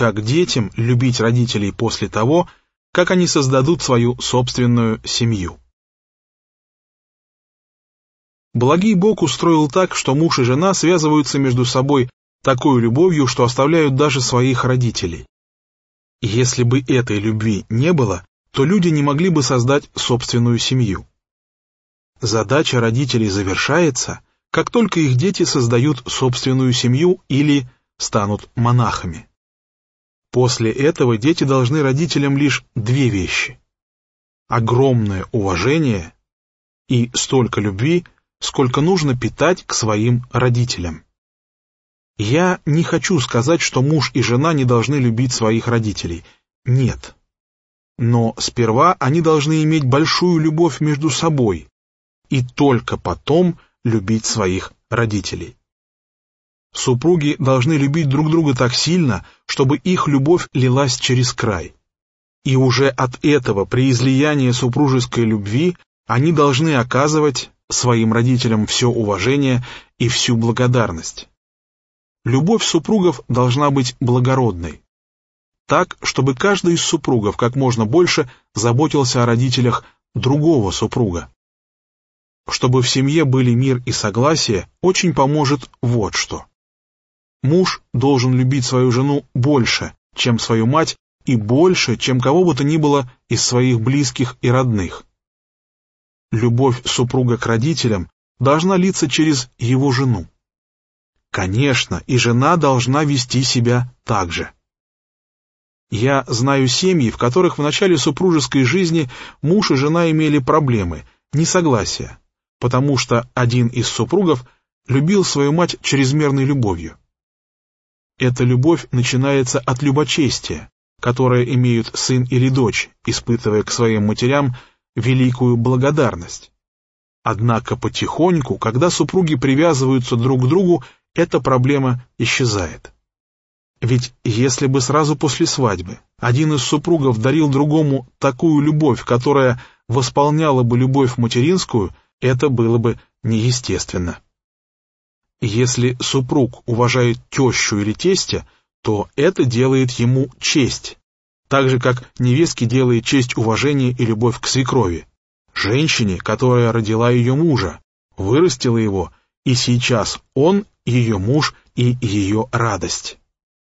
как детям любить родителей после того, как они создадут свою собственную семью. Благий Бог устроил так, что муж и жена связываются между собой такой любовью, что оставляют даже своих родителей. Если бы этой любви не было, то люди не могли бы создать собственную семью. Задача родителей завершается, как только их дети создают собственную семью или станут монахами. После этого дети должны родителям лишь две вещи: огромное уважение и столько любви, сколько нужно питать к своим родителям. Я не хочу сказать, что муж и жена не должны любить своих родителей. Нет. Но сперва они должны иметь большую любовь между собой, и только потом любить своих родителей. Супруги должны любить друг друга так сильно, чтобы их любовь лилась через край. И уже от этого, при излиянии супружеской любви, они должны оказывать своим родителям все уважение и всю благодарность. Любовь супругов должна быть благородной, так, чтобы каждый из супругов как можно больше заботился о родителях другого супруга. Чтобы в семье были мир и согласие, очень поможет вот что. Муж должен любить свою жену больше, чем свою мать, и больше, чем кого бы то ни было из своих близких и родных. Любовь супруга к родителям должна литься через его жену. Конечно, и жена должна вести себя так же. Я знаю семьи, в которых в начале супружеской жизни муж и жена имели проблемы, несогласия, потому что один из супругов любил свою мать чрезмерной любовью. Эта любовь начинается от любочестия, которое имеют сын или дочь, испытывая к своим матерям великую благодарность. Однако потихоньку, когда супруги привязываются друг к другу, эта проблема исчезает. Ведь если бы сразу после свадьбы один из супругов дарил другому такую любовь, которая восполняла бы любовь материнскую, это было бы неестественно. Если супруг уважает тещу или тестя, то это делает ему честь, так же, как невестке делает честь уважение и любовь к свекрови, женщине, которая родила ее мужа, вырастила его, и сейчас он ее муж и ее радость.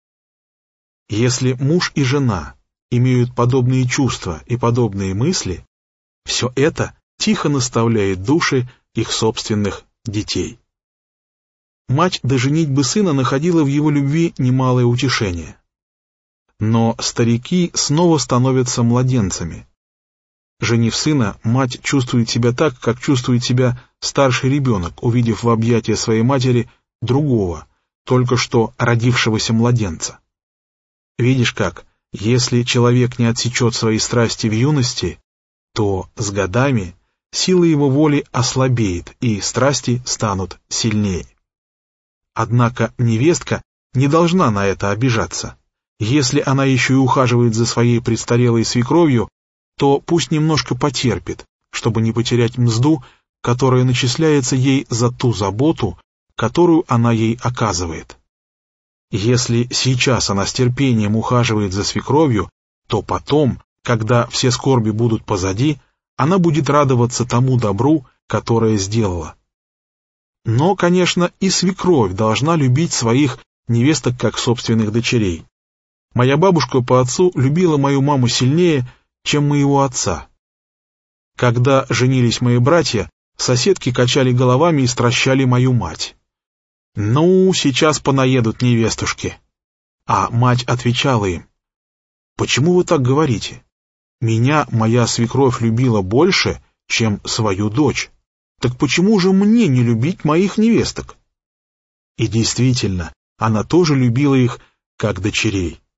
Если муж и жена имеют подобные чувства и подобные мысли, все это тихо наставляет души их собственных детей. Мать до женитьбы сына находила в его любви немалое утешение. Но старики снова становятся младенцами. Женив сына, мать чувствует себя так, как чувствует себя старший ребенок, увидев в объятия своей матери другого, только что родившегося младенца. Видишь как, если человек не отсечет свои страсти в юности, то с годами сила его воли ослабеет, и страсти станут сильнее. Однако невестка не должна на это обижаться. Если она еще и ухаживает за своей престарелой свекровью, то пусть немножко потерпит, чтобы не потерять мзду, которая начисляется ей за ту заботу, которую она ей оказывает. Если сейчас она с терпением ухаживает за свекровью, то потом, когда все скорби будут позади, она будет радоваться тому добру, которое сделала. Но, конечно, и свекровь должна любить своих невесток как собственных дочерей. Моя бабушка по отцу любила мою маму сильнее, чем моего отца. Когда женились мои братья, соседки качали головами и стращали мою мать. «Ну, сейчас понаедут невестушки». А мать отвечала им: «Почему вы так говорите? Меня моя свекровь любила больше, чем свою дочь. Так почему же мне не любить моих невесток?» И действительно, она тоже любила их как дочерей.